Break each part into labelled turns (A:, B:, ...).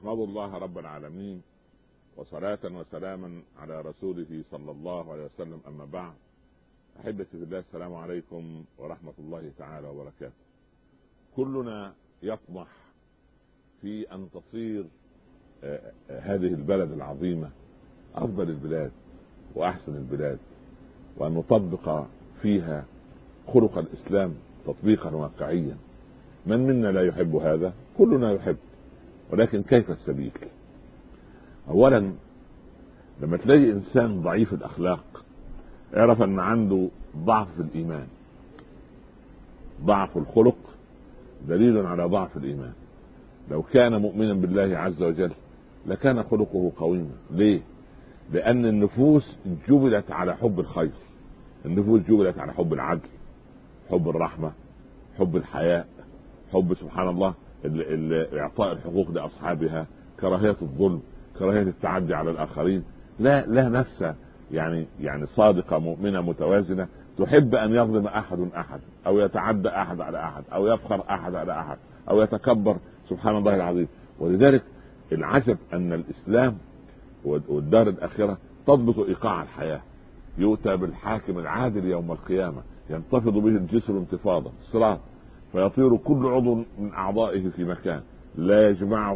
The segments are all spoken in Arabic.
A: أحمد الله رب العالمين، وصلاة وسلاما على رسوله صلى الله عليه وسلم. أما بعد، أحبتي في الله، السلام عليكم ورحمة الله تعالى وبركاته. كلنا يطمح في أن تصير هذه البلد العظيمة أفضل البلاد وأحسن البلاد، وأن نطبق فيها خلق الإسلام تطبيقا واقعيا. من منا لا يحب هذا؟ كلنا يحب، ولكن كيف السبيل؟ أولا، لما تلاقي إنسان ضعيف الأخلاق اعرف أن عنده ضعف في الإيمان. ضعف الخلق دليل على ضعف الإيمان. لو كان مؤمنا بالله عز وجل لكان خلقه قويما. ليه؟ لأن النفوس جبلت على حب الخير، النفوس جبلت على حب العدل، حب الرحمة، حب الحياء، حب سبحان الله إعطاء الحقوق لأصحابها، كراهية الظلم، كراهية التعدي على الآخرين. لا نفس يعني صادقة مؤمنة متوازنة تحب أن يظلم أحد أو يتعدى أحد على أحد أو يفخر أحد على أحد أو يتكبر، سبحان الله العظيم. ولذلك العجب أن الإسلام والدار الآخرة تضبط إيقاع الحياة. يؤتى بالحاكم العادل يوم القيامة ينتفض به الجسر انتفاضة صراط، فيطير كل عضو من أعضائه في مكان لا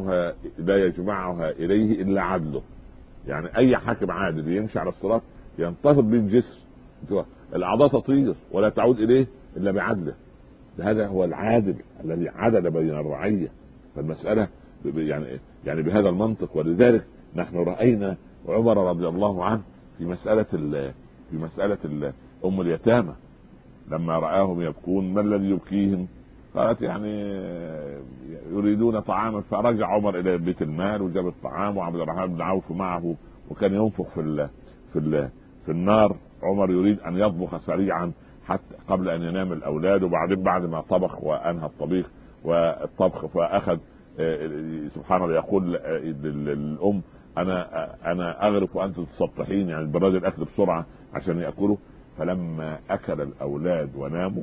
A: يجمعها إليه إلا عدله. يعني أي حاكم عادل يمشي على الصراط ينتفض به الجسر، الأعضاء تطير ولا تعود إليه إلا بعدله. هذا هو العادل الذي عدل بين الرعية. فالمسألة يعني بهذا المنطق. ولذلك نحن رأينا عمر رضي الله عنه في مسألة أم اليتامى لما رآهم يبكون: ما الذي يبكيهم؟ قالت يريدون طعاما. فرجع عمر إلى بيت المال وجاب الطعام، وعبد الرحمن بن عوف معه وكان ينفخ في النار. عمر يريد أن يطبخ سريعا حتى قبل أن ينام الأولاد، وبعدين بعد ما طبخ وأنهى الطبيخ والطبخ فأخذ سبحان الله يقول للأم: أنا أغرف وأنت تسطحين، يعني براد الأكل بسرعة عشان يأكلوا. فلما أكل الأولاد وناموا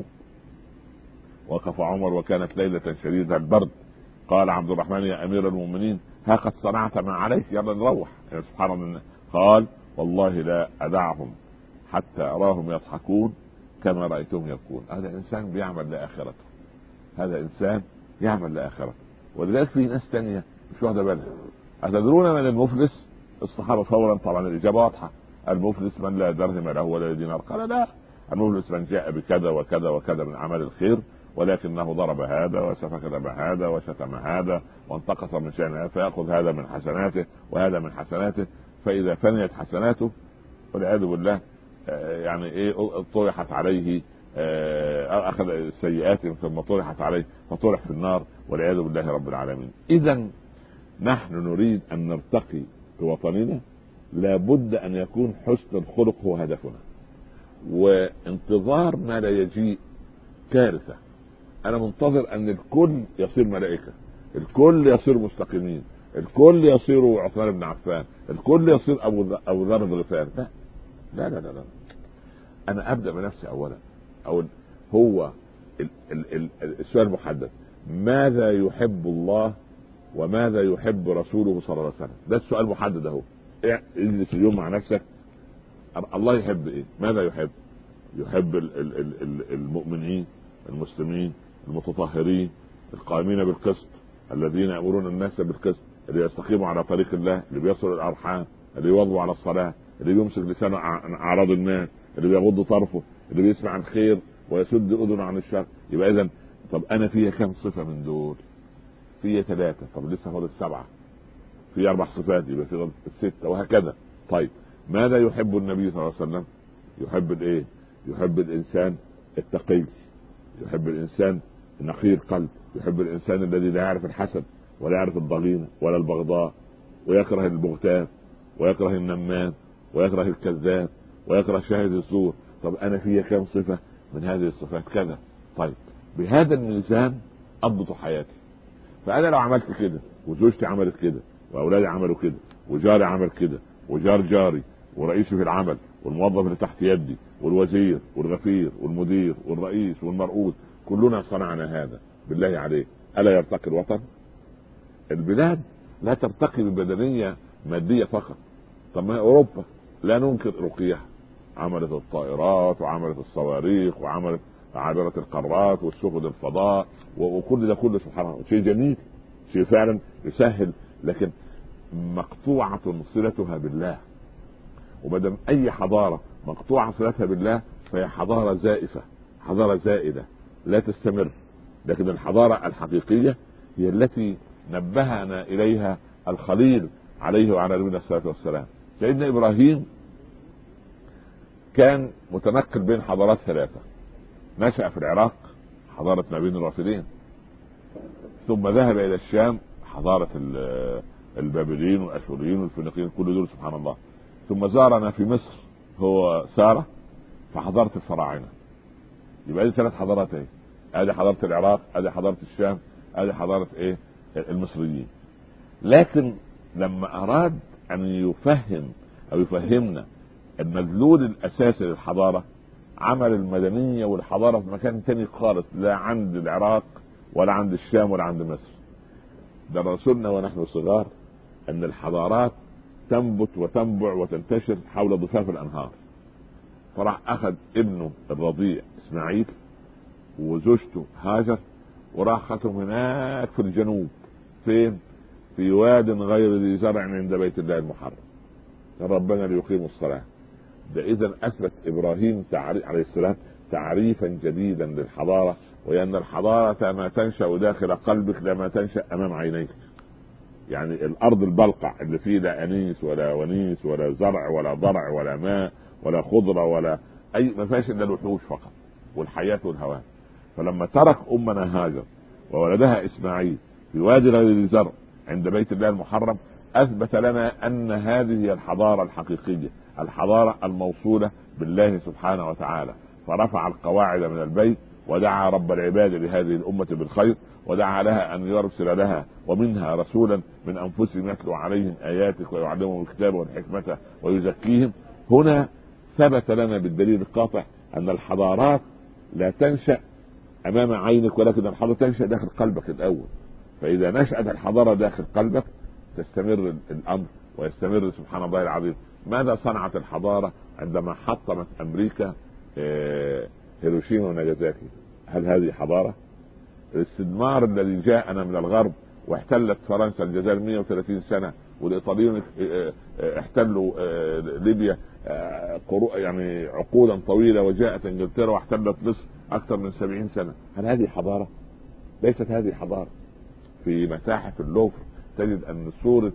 A: وقف عمر، وكانت ليلة شديدة البرد. قال عبد الرحمن: يا أمير المؤمنين، ها قد صنعت ما عليك، يلا نروح. يعني سبحان الله. قال: والله لا أدعهم حتى أراهم يضحكون كما رأيتهم يبكون. هذا إنسان بيعمل لآخرته، هذا إنسان يعمل لآخرته. ولذلك في ناس تانية مش واخدة بالها. أتدرون من المفلس؟ الصحابة فورا طبعا الإجابة واضحة: المفلس من لا درهم له ولا دينار. قال: لا، المفلس من جاء بكذا وكذا وكذا من أعمال الخير، ولكنه ضرب هذا وسفك دم هذا وشتم هذا وانتقص من شأنه، فيأخذ هذا من حسناته وهذا من حسناته، فإذا فنيت حسناته والعياذ بالله طرحت عليه، أخذ السيئات ثم طرحت عليه فطرح في النار والعياذ بالله رب العالمين. إذن نحن نريد أن نرتقي بوطننا، لابد أن يكون حسن الخلق هو هدفنا، وانتظار ما لا يجيء كارثة. أنا منتظر أن الكل يصير ملائكة، الكل يصير مستقيمين، الكل يصير عثمان بن عفان، الكل يصير أبو ذر الغفاري. لا لا لا لا. أنا أبدأ بنفسي أولا. هو السؤال محدد: ماذا يحب الله وماذا يحب رسوله صلى الله عليه وسلم؟ ده السؤال محدد اهو. اجلس اليوم مع نفسك، الله يحب ايه؟ ماذا يحب؟ يحب المؤمنين المسلمين المتطهرين القائمين بالقسط، الذين يأمرون الناس بالقسط، اللي يستقيموا على طريق الله، اللي بيصلوا الأرحام، اللي يواظبوا على الصلاة، اللي بيمسك لسانه عن أعراض الناس، اللي بيغض طرفه، اللي بيسمع عن خير ويسد أذنه عن الشر. يبقى إذن طب أنا فيها كم صفة من دول؟ فيها 3، طب لسه فاضل 7، في 4 صفات يبقى في 6 وهكذا. طيب ماذا يحب النبي صلى الله عليه وسلم؟ يحب الايه؟ يحب الانسان التقي، يحب الانسان نقي القلب، يحب الانسان الذي لا يعرف الحسد ولا يعرف الضغينة ولا البغضاء، ويكره البغتان ويكره النمام ويكره الكذاب ويكره شاهد الزور. طب انا فيها كم صفة من هذه الصفات؟ كذا. طيب بهذا الميزان اضبط حياتي. فانا لو عملت كده، وزوجتي عملت كده، واولادي عملوا كده، وجاري عمل كده، وجار جاري، ورئيسي في العمل، والموظف اللي تحت يدي، والوزير والغفير والمدير والرئيس والمرؤوس، كلنا صنعنا هذا، بالله عليك الا يرتقي الوطن؟ البلاد لا ترتقي ببدنية مادية فقط. طب ما أوروبا لا ننكر رقيها، عملت الطائرات وعملت الصواريخ وعملت عابرة القارات والسفن الفضاء وكل ده كله سبحان الله شيء جميل، شيء فعلا يسهل، لكن مقطوعة صلتها بالله. ومادام أي حضارة مقطوعة صلتها بالله فهي حضارة زائفة، حضارة زائدة لا تستمر. لكن الحضارة الحقيقية هي التي نبهنا إليها الخليل عليه وعلى نبينا الصلاة والسلام. سيدنا إبراهيم كان متنقل بين حضارات ثلاثة، نشأ في العراق حضارة ما بين الرافدين، ثم ذهب إلى الشام حضارة البابليين والأشوريين والفينيقيين كل دول سبحان الله، ثم زارنا في مصر هو سارة فحضارة الفراعنة. يبقى دي ثلاث حضارات ايه، ادي حضارة العراق، ادي حضارة الشام، ادي حضارة ايه المصريين. لكن لما اراد ان يفهم او يفهمنا المدلول الاساسي للحضارة، عمل المدنية والحضارة في مكان تاني خالص، لا عند العراق ولا عند الشام ولا عند مصر. درسونا ونحن صغار ان الحضارات تنبت وتنبع وتنتشر حول ضفاف الانهار. فراح اخذ ابنه الرضيع اسماعيل وزوجته هاجر وراح خدهم هناك في الجنوب، فين؟ في واد غير ذي زرع عند بيت الله المحرم، قال ربنا ليقيموا الصلاة. ده اذا اثبت ابراهيم عليه السلام تعريفا جديدا للحضارة، وان الحضارة ما تنشأ داخل قلبك لما تنشأ امام عينيك. يعني الارض البلقع اللي فيه لا انيس ولا ونيس ولا زرع ولا ضرع ولا ماء ولا خضرة ولا اي، ما فيهاش الا الوحوش فقط والحياة والهواء. فلما ترك امنا هاجر وولدها اسماعيل في وادي غير ذي زرع عند بيت الله المحرم، اثبت لنا ان هذه هي الحضارة الحقيقية، الحضارة الموصولة بالله سبحانه وتعالى. فرفع القواعد من البيت ودعا رب العباد لهذه الامة بالخير، ودعا لها ان يرسل لها ومنها رسولا من انفسهم يتلو عليهم اياتك ويعلمهم الكتاب والحكمة ويزكيهم. هنا ثبت لنا بالدليل القاطع ان الحضارات لا تنشأ امام عينك، ولكن الحضارة تنشأ داخل قلبك الاول. فاذا نشأت الحضارة داخل قلبك تستمر الامر ويستمر سبحان الله العظيم. ماذا صنعت الحضارة عندما حطمت امريكا هيروشيما وناجازاكي؟ هل هذه حضارة؟ الاستدمار الذي جاءنا من الغرب واحتلت فرنسا الجزائر 130 سنة، والايطاليين احتلوا ليبيا يعني عقودا طويلة، وجاءت انجلترا واحتلت مصر اكثر من 70 سنة. هل هذه حضارة؟ ليست هذه حضارة. في متاحف اللوفر تجد ان صورة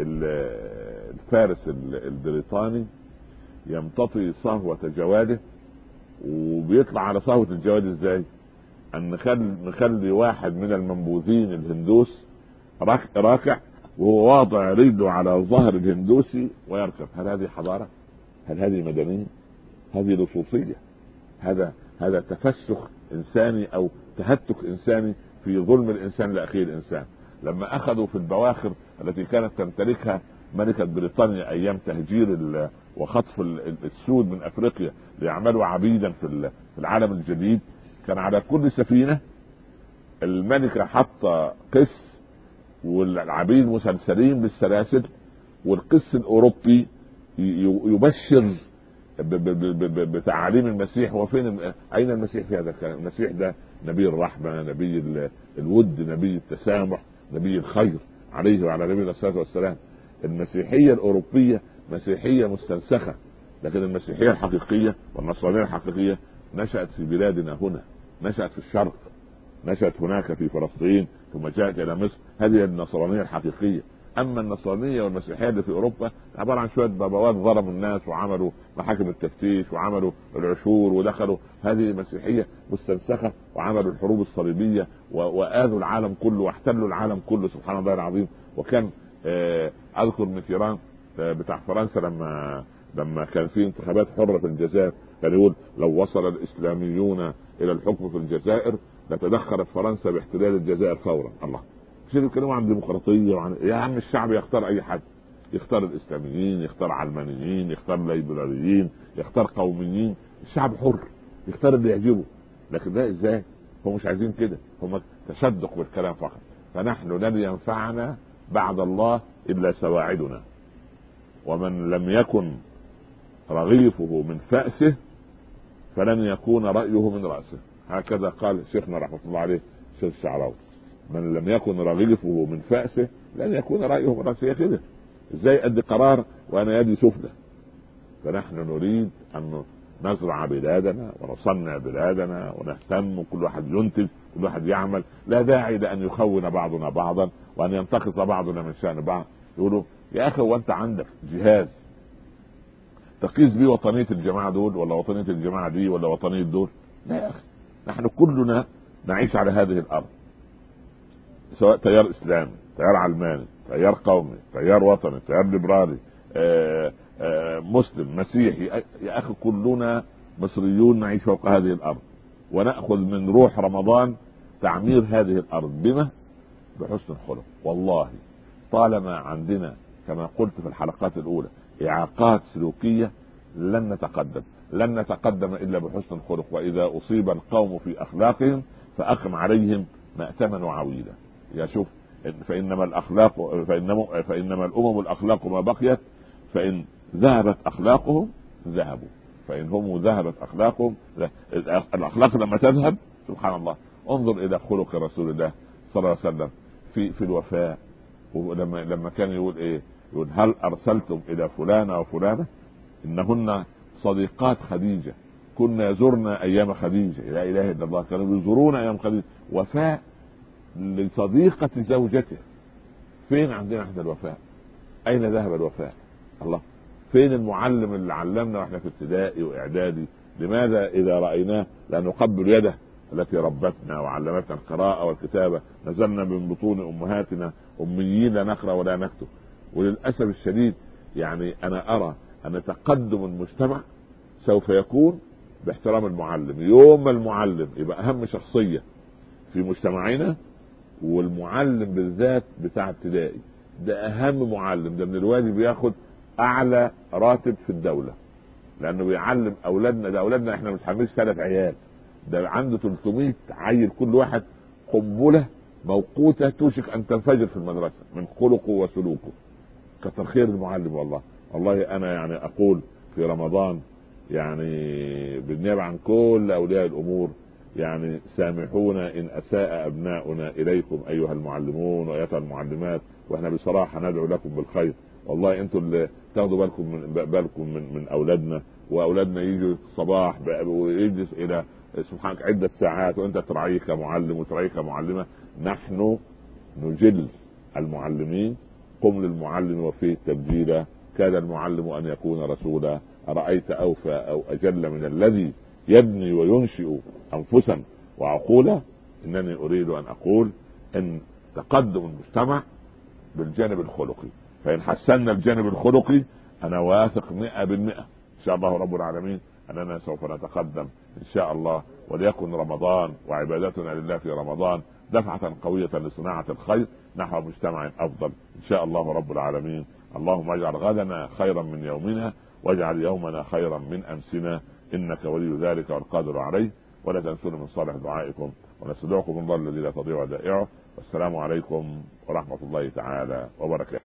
A: الفارس البريطاني يمتطي صهوة جواده، وبيطلع على صهوة الجواد ازاي؟ ان نخلي واحد من المنبوذين الهندوس راكع وهو واضع رجله على ظهر الهندوسي ويركب. هل هذه حضارة؟ هل هذه مدنية؟ هذه لصوصية. هذا تفسخ انساني او تهتك انساني في ظلم الانسان لاخيه الانسان. لما اخذوا في البواخر التي كانت تمتلكها ملكة بريطانيا ايام تهجير وخطف السود من افريقيا ليعملوا عبيدا في العالم الجديد، كان على كل سفينة الملكة حط قس والعبيد مسلسلين بالسلاسل، والقس الاوروبي يبشر بتعاليم المسيح. وفين اين المسيح في هذا الكلام؟ المسيح ده نبي الرحمة، نبي الود، نبي التسامح، نبي الخير عليه وعلى نبينا الصلاة والسلام. المسيحية الأوروبية مسيحية مستنسخة، لكن المسيحية الحقيقية والنصرانية الحقيقية نشأت في بلادنا هنا، نشأت في الشرق، نشأت هناك في فلسطين ثم جاءت إلى مصر. هذه النصرانية الحقيقية. أما النصرانية والمسيحية اللي في أوروبا عبارة عن شوية بابوات ظلموا الناس وعملوا محاكم التفتيش وعملوا العشور ودخلوا. هذه مسيحية مستنسخة وعملوا الحروب الصليبية وآذوا العالم كله واحتلوا العالم كله سبحان الله العظيم. وكان أذكر ميتيران بتاع فرنسا لما كان في انتخابات حرة في الجزائر كان يقول لو وصل الإسلاميون إلى الحكم في الجزائر لتدخلت فرنسا باحتلال الجزائر فورا. الله، مش يتكلموا عن ديمقراطية وعن يا عم الشعب يختار أي حد، يختار الإسلاميين، يختار علمانيين، يختار ليبراليين، يختار قوميين، الشعب حر يختار اللي يعجبه. لكن ده ازاي؟ هم مش عايزين كده، هم تشدق بالكلام فقط. فنحن لن ينفعنا بعد الله إلا سواعدنا، ومن لم يكن رغيفه من فأسه فلن يكون رأيه من رأسه. هكذا قال شيخنا رحمة الله عليه شيخ الشعراوي، من لم يكن رغيفه من فأسه لن يكون رأيه من رأسه. كده ازاي ادي قرار وانا يدي سفلى؟ فنحن نريد ان نزرع بلادنا ونصنع بلادنا ونهتم، كل واحد ينتج، كل واحد يعمل. لا داعي لان يخون بعضنا بعضا وان ينتقص بعضنا من شأن بعض. يقولوا يا اخي وانت عندك جهاز تقيس بيه وطنية الجماعة دول ولا وطنية الجماعة دي ولا وطنية دول؟ لا يا اخي، نحن كلنا نعيش على هذه الارض، سواء تيار اسلامي، تيار علماني، تيار قومي، تيار وطني، تيار ليبرالي، مسلم، مسيحي. يا اخي كلنا مصريون نعيش فوق هذه الارض، ونأخذ من روح رمضان تعمير هذه الارض بما؟ بحسن الخلق. والله طالما عندنا كما قلت في الحلقات الاولى اعاقات سلوكية لن نتقدم الا بحسن الخلق. واذا اصيب القوم في اخلاقهم فاقم عليهم مأتما وعويلا. يا شوف، فانما الامم الاخلاق ما بقيت، فان ذهبت اخلاقهم ذهبوا، فان هم ذهبت اخلاقهم. الاخلاق لما تذهب سبحان الله، انظر الى خلق رسول الله صلى الله عليه وسلم في الوفاء. لما كان يقول ايه؟ يقول هل ارسلتم الى فلانة وفلانة انهن صديقات خديجة كنا يزورنا ايام خديجة. لا اله الا الله، كانوا يزورون ايام خديجة. وفاء لصديقة زوجته. فين عندنا احنا الوفاء؟ اين ذهب الوفاء؟ الله، فين المعلم اللي علمنا واحنا في ابتدائي واعدادي؟ لماذا اذا رايناه لا نقبل يده التي ربتنا وعلمتنا القراءة والكتابة؟ نزلنا من بطون امهاتنا اميين لا نقرأ ولا نكتب. وللاسف الشديد يعني انا ارى ان تقدم المجتمع سوف يكون باحترام المعلم. يوم ما المعلم يبقى اهم شخصية في مجتمعنا، والمعلم بالذات بتاع ابتدائي ده اهم معلم، ده من الواجب بياخد اعلى راتب في الدولة، لانه بيعلم اولادنا. ده اولادنا احنا متحملش 3 عيال، ده عنده 300 عيل، كل واحد قنبلة موقوتة توشك ان تنفجر في المدرسة من خلقه وسلوكه. كتر خير المعلم. والله انا يعني اقول في رمضان يعني بالنيابة عن كل اولياء الامور، يعني سامحونا ان اساء ابناؤنا اليكم ايها المعلمون وايتها المعلمات، واحنا بصراحة ندعو لكم بالخير. والله انتوا اللي تاخدوا بالكم من اولادنا، واولادنا يجوا الصباح ويجلس الى سبحانك عدة ساعات وانت ترعيه كمعلم وترعيه كمعلمة. نحن نجل المعلمين. قم للمعلم وفيه تبجيلا، كاد المعلم ان يكون رسولا. أرأيت أوفى أو أجل من الذي يبني وينشئ أنفسا وعقولا؟ إنني أريد أن أقول إن تقدم المجتمع بالجانب الخلقي، فإن حسنا الجانب الخلقي أنا واثق 100% إن شاء الله رب العالمين أننا سوف نتقدم إن شاء الله. وليكن رمضان وعبادتنا لله في رمضان دفعة قوية لصناعة الخير نحو مجتمع أفضل إن شاء الله رب العالمين. اللهم اجعل غدنا خيرا من يومنا، واجعل يومنا خيرا من أمسنا، إنك ولي ذلك والقادر عليه. ولا تنسونا من صالح دعائكم، ونستودعكم الله الذي لا تضيع ودائعه. والسلام عليكم ورحمة الله تعالى وبركاته.